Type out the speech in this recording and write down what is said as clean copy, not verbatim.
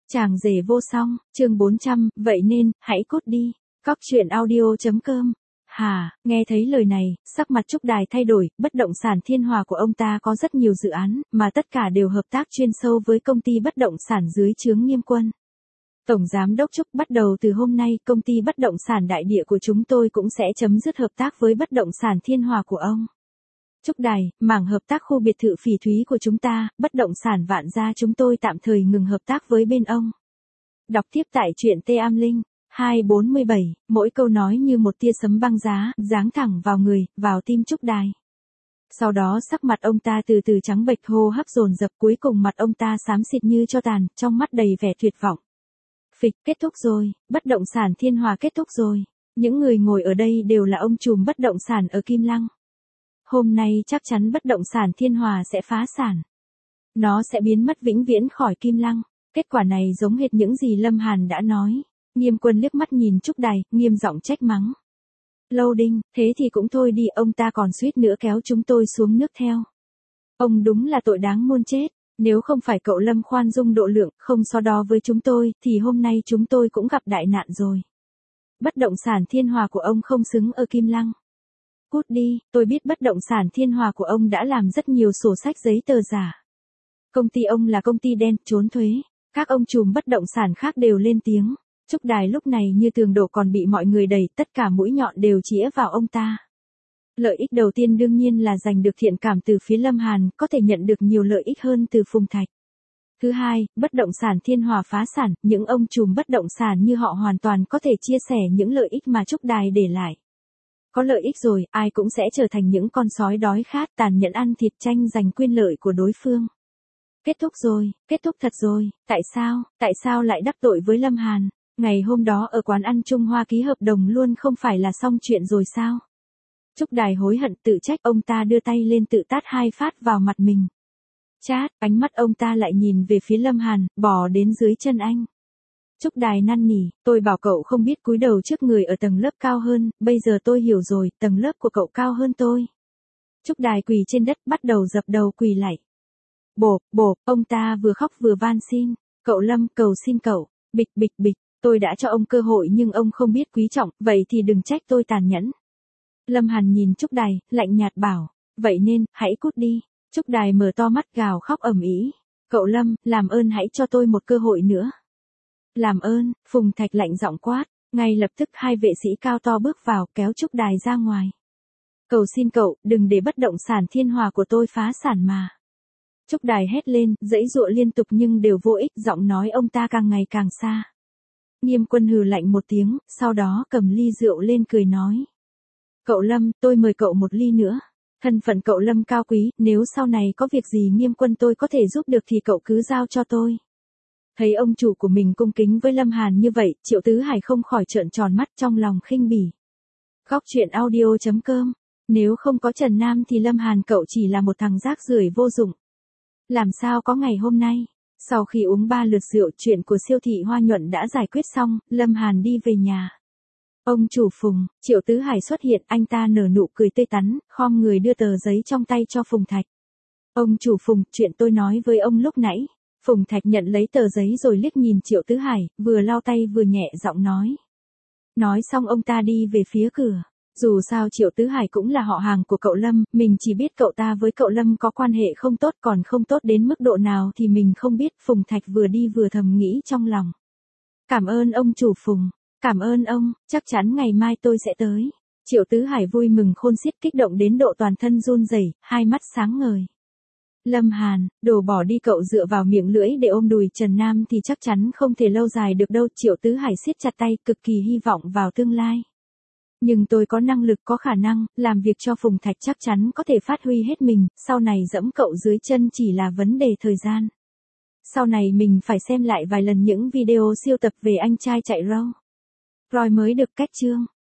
Chàng rể vô song, chương 400, vậy nên, hãy cút đi. Cóc truyện audio.com. Hà, nghe thấy lời này, sắc mặt Trúc Đài thay đổi, bất động sản Thiên Hòa của ông ta có rất nhiều dự án, mà tất cả đều hợp tác chuyên sâu với công ty bất động sản dưới trướng Nghiêm Quân. Tổng Giám đốc Trúc, bắt đầu từ hôm nay, công ty bất động sản đại địa của chúng tôi cũng sẽ chấm dứt hợp tác với bất động sản Thiên Hòa của ông. Trúc Đài, mảng hợp tác khu biệt thự Phỉ Thúy của chúng ta, bất động sản Vạn Gia chúng tôi tạm thời ngừng hợp tác với bên ông. Đọc tiếp tại truyện Tê Am Linh. 247, mỗi câu nói như một tia sấm băng giá, giáng thẳng vào người, vào tim Trúc Đài. Sau đó sắc mặt ông ta từ từ trắng bệch, hô hấp dồn dập, cuối cùng mặt ông ta xám xịt như tro tàn, trong mắt đầy vẻ tuyệt vọng. Phịch, kết thúc rồi, bất động sản Thiên Hòa kết thúc rồi. Những người ngồi ở đây đều là ông trùm bất động sản ở Kim Lăng. Hôm nay chắc chắn bất động sản Thiên Hòa sẽ phá sản. Nó sẽ biến mất vĩnh viễn khỏi Kim Lăng. Kết quả này giống hệt những gì Lâm Hàn đã nói. Nghiêm Quân liếc mắt nhìn Trúc Đài, nghiêm giọng trách mắng. Lâu Đinh, thế thì cũng thôi đi, ông ta còn suýt nữa kéo chúng tôi xuống nước theo. Ông đúng là tội đáng muôn chết. Nếu không phải cậu Lâm khoan dung độ lượng, không so đo với chúng tôi, thì hôm nay chúng tôi cũng gặp đại nạn rồi. Bất động sản Thiên Hòa của ông không xứng ở Kim Lăng. Cút đi, tôi biết bất động sản Thiên Hòa của ông đã làm rất nhiều sổ sách giấy tờ giả. Công ty ông là công ty đen, trốn thuế. Các ông trùm bất động sản khác đều lên tiếng. Trúc Đài lúc này như tường đổ, còn bị mọi người đẩy, tất cả mũi nhọn đều chĩa vào ông ta. Lợi ích đầu tiên đương nhiên là giành được thiện cảm từ phía Lâm Hàn, có thể nhận được nhiều lợi ích hơn từ Phùng Thạch. Thứ hai, bất động sản Thiên Hòa phá sản, những ông trùm bất động sản như họ hoàn toàn có thể chia sẻ những lợi ích mà Trúc Đài để lại. Có lợi ích rồi, ai cũng sẽ trở thành những con sói đói khát, tàn nhẫn ăn thịt, tranh giành quyền lợi của đối phương. Kết thúc rồi, kết thúc thật rồi, tại sao lại đắc tội với Lâm Hàn? Ngày hôm đó ở quán ăn Trung Hoa ký hợp đồng luôn không phải là xong chuyện rồi sao? Trúc Đài hối hận tự trách, ông ta đưa tay lên tự tát 2 phát vào mặt mình. Chát, ánh mắt ông ta lại nhìn về phía Lâm Hàn, bò đến dưới chân anh. Trúc Đài năn nỉ, tôi bảo cậu không biết cúi đầu trước người ở tầng lớp cao hơn, bây giờ tôi hiểu rồi, tầng lớp của cậu cao hơn tôi. Trúc Đài quỳ trên đất, bắt đầu dập đầu quỳ lạy. Bộp, ông ta vừa khóc vừa van xin, cậu Lâm, cầu xin cậu, bịch, tôi đã cho ông cơ hội nhưng ông không biết quý trọng, vậy thì đừng trách tôi tàn nhẫn. Lâm Hàn nhìn Trúc Đài, lạnh nhạt bảo, vậy nên, hãy cút đi. Trúc Đài mở to mắt gào khóc ầm ĩ. Cậu Lâm, làm ơn hãy cho tôi một cơ hội nữa. Làm ơn, Phùng Thạch lạnh giọng quát, ngay lập tức 2 vệ sĩ cao to bước vào, kéo Trúc Đài ra ngoài. Cầu xin cậu, đừng để bất động sản Thiên Hòa của tôi phá sản mà. Trúc Đài hét lên, giãy giụa liên tục nhưng đều vô ích, giọng nói ông ta càng ngày càng xa. Nghiêm Quân hừ lạnh một tiếng, sau đó cầm ly rượu lên cười nói. Cậu Lâm, tôi mời cậu một ly nữa. Thân phận cậu Lâm cao quý, nếu sau này có việc gì Nghiêm Quân tôi có thể giúp được thì cậu cứ giao cho tôi. Thấy ông chủ của mình cung kính với Lâm Hàn như vậy, Triệu Tứ Hải không khỏi trợn tròn mắt, trong lòng khinh bỉ. Cóc truyện audio.com. Nếu không có Trần Nam thì Lâm Hàn cậu chỉ là một thằng rác rưởi vô dụng. Làm sao có ngày hôm nay? Sau khi uống 3 lượt rượu, chuyện của siêu thị Hoa Nhuận đã giải quyết xong, Lâm Hàn đi về nhà. Ông chủ Phùng, Triệu Tứ Hải xuất hiện, anh ta nở nụ cười tươi tắn, khom người đưa tờ giấy trong tay cho Phùng Thạch. Ông chủ Phùng, chuyện tôi nói với ông lúc nãy. Phùng Thạch nhận lấy tờ giấy rồi liếc nhìn Triệu Tứ Hải, vừa lau tay vừa nhẹ giọng nói. Nói xong ông ta đi về phía cửa. Dù sao Triệu Tứ Hải cũng là họ hàng của cậu Lâm, mình chỉ biết cậu ta với cậu Lâm có quan hệ không tốt, còn không tốt đến mức độ nào thì mình không biết. Phùng Thạch vừa đi vừa thầm nghĩ trong lòng. Cảm ơn ông chủ Phùng, cảm ơn ông, chắc chắn ngày mai tôi sẽ tới. Triệu Tứ Hải vui mừng khôn xiết, kích động đến độ toàn thân run rẩy, hai mắt sáng ngời. Lâm Hàn, đồ bỏ đi, cậu dựa vào miệng lưỡi để ôm đùi Trần Nam thì chắc chắn không thể lâu dài được đâu. Triệu Tứ Hải siết chặt tay, cực kỳ hy vọng vào tương lai. Nhưng tôi có năng lực, có khả năng, làm việc cho Phùng Thạch chắc chắn có thể phát huy hết mình, sau này dẫm cậu dưới chân chỉ là vấn đề thời gian. Sau này mình phải xem lại vài lần những video siêu tập về anh trai chạy râu. Rồi mới được kết chương.